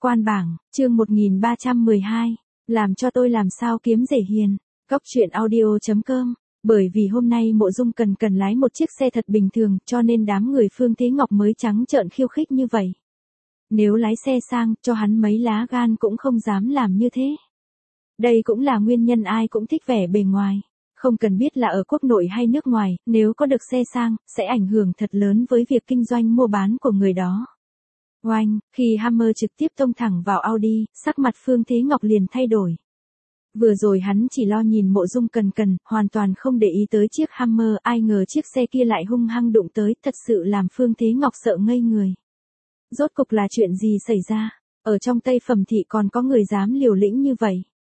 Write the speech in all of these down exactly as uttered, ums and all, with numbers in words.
Quan bảng, chương một nghìn ba trăm mười hai, làm cho tôi làm sao kiếm rể hiền. Góc truyện audio.com. Bởi vì hôm nay Mộ Dung Cần Cần lái một chiếc xe thật bình thường, cho nên đám người Phương Thế Ngọc mới trắng trợn khiêu khích như vậy. Nếu lái xe sang, cho hắn mấy lá gan cũng không dám làm như thế. Đây cũng là nguyên nhân ai cũng thích vẻ bề ngoài. Không cần biết là ở quốc nội hay nước ngoài, nếu có được xe sang, sẽ ảnh hưởng thật lớn với việc kinh doanh mua bán của người đó. Oanh, khi Hammer trực tiếp tông thẳng vào Audi, sắc mặt Phương Thế Ngọc liền thay đổi. Vừa rồi hắn chỉ lo nhìn Mộ Dung Cần Cần, hoàn toàn không để ý tới chiếc Hammer, ai ngờ chiếc xe kia lại hung hăng đụng tới, thật sự làm Phương Thế Ngọc sợ ngây người. Rốt cục là chuyện gì xảy ra? Ở trong Tây Phẩm thị còn có người dám liều lĩnh như vậy?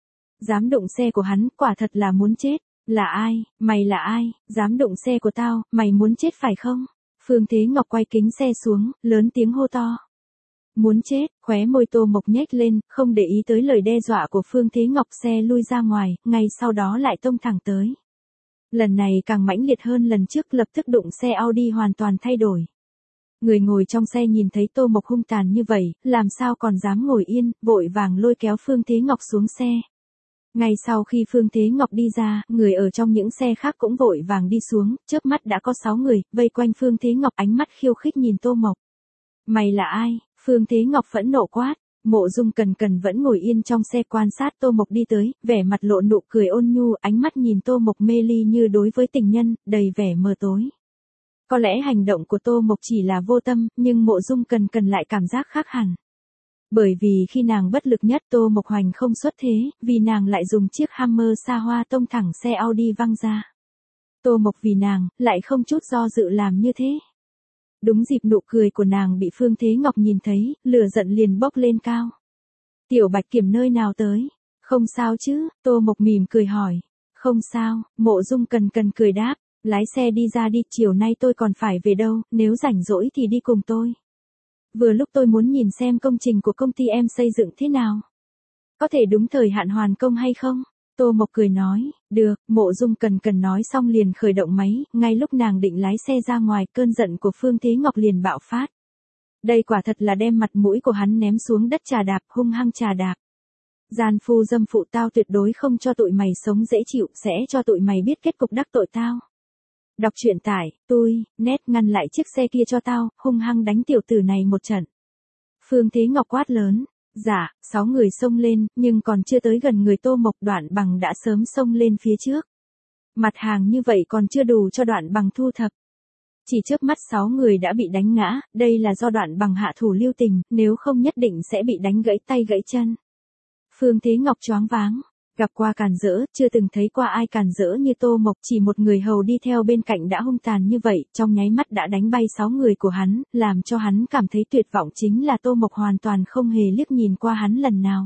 Dám đụng xe của hắn, quả thật là muốn chết. Là ai? Mày là ai? Dám đụng xe của tao, mày muốn chết phải không? Phương Thế Ngọc quay kính xe xuống, lớn tiếng hô to. Muốn chết, khóe môi Tô Mộc nhếch lên, không để ý tới lời đe dọa của Phương Thế Ngọc, xe lui ra ngoài, ngay sau đó lại tông thẳng tới. Lần này càng mãnh liệt hơn lần trước, lập tức đụng xe Audi hoàn toàn thay đổi. Người ngồi trong xe nhìn thấy Tô Mộc hung tàn như vậy, làm sao còn dám ngồi yên, vội vàng lôi kéo Phương Thế Ngọc xuống xe. Ngay sau khi Phương Thế Ngọc đi ra, người ở trong những xe khác cũng vội vàng đi xuống, chớp mắt đã có sáu người, vây quanh Phương Thế Ngọc, ánh mắt khiêu khích nhìn Tô Mộc. Mày là ai? Phương Thế Ngọc phẫn nộ quát. Mộ Dung Cần Cần vẫn ngồi yên trong xe quan sát Tô Mộc đi tới, vẻ mặt lộ nụ cười ôn nhu, ánh mắt nhìn Tô Mộc mê ly như đối với tình nhân, đầy vẻ mờ tối. Có lẽ hành động của Tô Mộc chỉ là vô tâm, nhưng Mộ Dung Cần Cần lại cảm giác khác hẳn. Bởi vì khi nàng bất lực nhất, Tô Mộc Hoành không xuất thế, vì nàng lại dùng chiếc Hammer xa hoa tông thẳng xe Audi văng ra. Tô Mộc vì nàng, lại không chút do dự làm như thế. Đúng dịp nụ cười của nàng bị Phương Thế Ngọc nhìn thấy, lửa giận liền bốc lên cao. Tiểu Bạch Kiểm nơi nào tới? Không sao chứ? Tô Mộc mỉm cười hỏi. Không sao, Mộ Dung Cần Cần cười đáp. Lái xe đi ra đi, chiều nay tôi còn phải về đâu, nếu rảnh rỗi thì đi cùng tôi. Vừa lúc tôi muốn nhìn xem công trình của công ty em xây dựng thế nào. Có thể đúng thời hạn hoàn công hay không? Tô Mộc cười nói, được. Mộ Dung Cần Cần nói xong liền khởi động máy, ngay lúc nàng định lái xe ra ngoài, cơn giận của Phương Thế Ngọc liền bạo phát. Đây quả thật là đem mặt mũi của hắn ném xuống đất trà đạp, hung hăng trà đạp. Gian phu dâm phụ, tao tuyệt đối không cho tụi mày sống dễ chịu, sẽ cho tụi mày biết kết cục đắc tội tao. Đọc truyện tải, tôi, nét ngăn lại chiếc xe kia cho tao, hung hăng đánh tiểu tử này một trận. Phương Thế Ngọc quát lớn. Dạ, sáu người xông lên, nhưng còn chưa tới gần người Tô Mộc, Đoạn Bằng đã sớm xông lên phía trước. Mặt hàng như vậy còn chưa đủ cho Đoạn Bằng thu thập. Chỉ trước mắt sáu người đã bị đánh ngã, đây là do Đoạn Bằng hạ thủ lưu tình, nếu không nhất định sẽ bị đánh gãy tay gãy chân. Phương Thế Ngọc choáng váng. Gặp qua càn rỡ, chưa từng thấy qua ai càn rỡ như Tô Mộc, chỉ một người hầu đi theo bên cạnh đã hung tàn như vậy, trong nháy mắt đã đánh bay sáu người của hắn, làm cho hắn cảm thấy tuyệt vọng chính là Tô Mộc hoàn toàn không hề liếc nhìn qua hắn lần nào.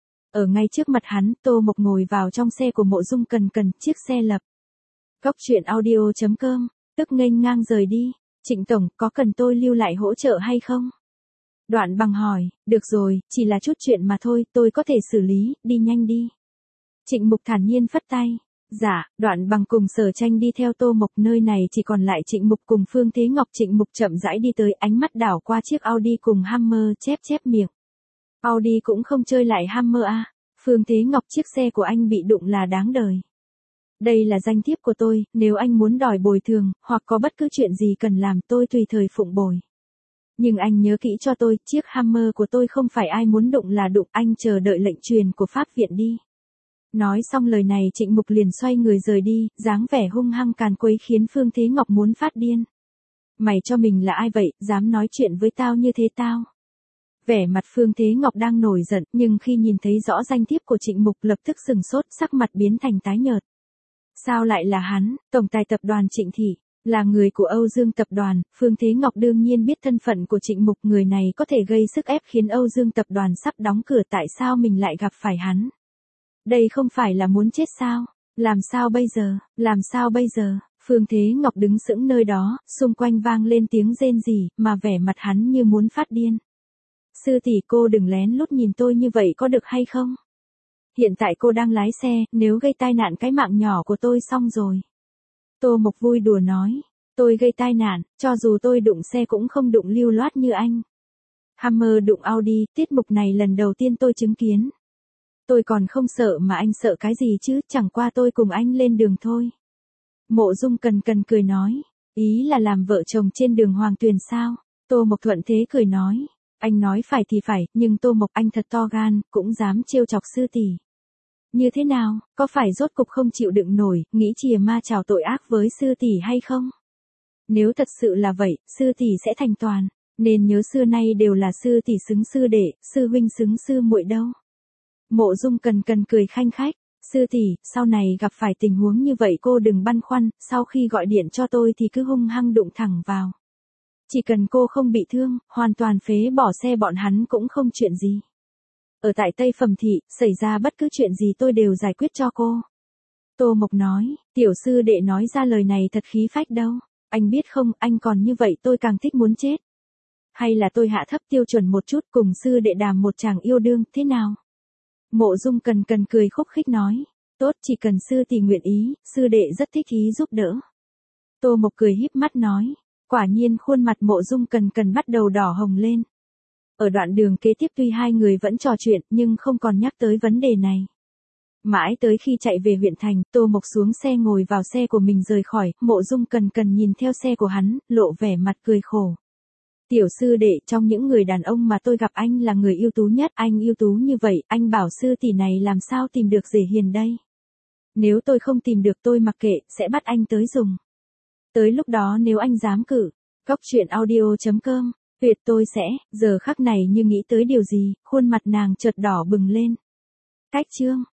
Ở ngay trước mặt hắn, Tô Mộc ngồi vào trong xe của Mộ Dung Cần Cần, chiếc xe lập. Góc truyện audio.com, tức nghênh ngang rời đi. Trịnh Tổng, có cần tôi lưu lại hỗ trợ hay không? Đoạn Bằng hỏi, được rồi, chỉ là chút chuyện mà thôi, tôi có thể xử lý, đi nhanh đi. Trịnh Mục thản nhiên phất tay. Dạ, Đoạn Bằng cùng Sở Tranh đi theo Tô Mộc, nơi này chỉ còn lại Trịnh Mục cùng Phương Thế Ngọc. Trịnh Mục chậm rãi đi tới, ánh mắt đảo qua chiếc Audi cùng Hammer, chép chép miệng. Audi cũng không chơi lại Hammer à? Phương Thế Ngọc, chiếc xe của anh bị đụng là đáng đời. Đây là danh thiếp của tôi, nếu anh muốn đòi bồi thường, hoặc có bất cứ chuyện gì cần làm, tôi tùy thời phụng bồi. Nhưng anh nhớ kỹ cho tôi, chiếc Hammer của tôi không phải ai muốn đụng là đụng, anh chờ đợi lệnh truyền của pháp viện đi. Nói xong lời này, Trịnh Mục liền xoay người rời đi, dáng vẻ hung hăng càn quấy khiến Phương Thế Ngọc muốn phát điên. Mày cho mình là ai vậy, dám nói chuyện với tao như thế tao? Vẻ mặt Phương Thế Ngọc đang nổi giận, nhưng khi nhìn thấy rõ danh thiếp của Trịnh Mục lập tức sừng sốt, sắc mặt biến thành tái nhợt. Sao lại là hắn? Tổng tài tập đoàn Trịnh Thị, là người của Âu Dương tập đoàn. Phương Thế Ngọc đương nhiên biết thân phận của Trịnh Mục, người này có thể gây sức ép khiến Âu Dương tập đoàn sắp đóng cửa, tại sao mình lại gặp phải hắn? Đây không phải là muốn chết sao? Làm sao bây giờ? Làm sao bây giờ? Phương Thế Ngọc đứng sững nơi đó, xung quanh vang lên tiếng rên rỉ, mà vẻ mặt hắn như muốn phát điên. Sư tỷ, cô đừng lén lút nhìn tôi như vậy có được hay không? Hiện tại cô đang lái xe, nếu gây tai nạn cái mạng nhỏ của tôi xong rồi. Tô Mộc vui đùa nói, tôi gây tai nạn, cho dù tôi đụng xe cũng không đụng lưu loát như anh. Hammer đụng Audi, tiết mục này lần đầu tiên tôi chứng kiến. Tôi còn không sợ mà anh sợ cái gì chứ, chẳng qua tôi cùng anh lên đường thôi. Mộ Dung Cần Cần cười nói, ý là làm vợ chồng trên đường Hoàng Tuyền sao? Tô Mộc thuận thế cười nói, anh nói phải thì phải, nhưng Tô Mộc anh thật to gan, cũng dám trêu chọc sư tỷ. Như thế nào, có phải rốt cục không chịu đựng nổi, nghĩ chìa ma chào tội ác với sư tỷ hay không? Nếu thật sự là vậy, sư tỷ sẽ thành toàn, nên nhớ xưa nay đều là sư tỷ xứng sư đệ, sư huynh xứng sư muội đâu. Mộ Dung Cần Cần cười khanh khách, sư tỷ, sau này gặp phải tình huống như vậy cô đừng băn khoăn, sau khi gọi điện cho tôi thì cứ hung hăng đụng thẳng vào. Chỉ cần cô không bị thương, hoàn toàn phế bỏ xe bọn hắn cũng không chuyện gì. Ở tại Tây Phẩm Thị, xảy ra bất cứ chuyện gì tôi đều giải quyết cho cô. Tô Mộc nói, tiểu sư đệ nói ra lời này thật khí phách đâu, anh biết không, anh còn như vậy tôi càng thích muốn chết. Hay là tôi hạ thấp tiêu chuẩn một chút cùng sư đệ đàm một chàng yêu đương, thế nào? Mộ Dung Cần Cần cười khúc khích nói, tốt, chỉ cần sư tỷ nguyện ý, sư đệ rất thích ý giúp đỡ. Tô Mộc cười híp mắt nói, quả nhiên khuôn mặt Mộ Dung Cần Cần bắt đầu đỏ hồng lên. Ở đoạn đường kế tiếp tuy hai người vẫn trò chuyện nhưng không còn nhắc tới vấn đề này. Mãi tới khi chạy về huyện thành, Tô Mộc xuống xe ngồi vào xe của mình rời khỏi, Mộ Dung Cần Cần nhìn theo xe của hắn, lộ vẻ mặt cười khổ. Tiểu sư đệ, trong những người đàn ông mà tôi gặp anh là người ưu tú nhất, anh ưu tú như vậy, anh bảo sư tỷ này làm sao tìm được Dễ Hiền đây? Nếu tôi không tìm được tôi mặc kệ, sẽ bắt anh tới dùng. Tới lúc đó nếu anh dám cử, Cóc Truyện Audio chấm com, tuyệt tôi sẽ, giờ khắc này như nghĩ tới điều gì, khuôn mặt nàng chợt đỏ bừng lên. Cách chương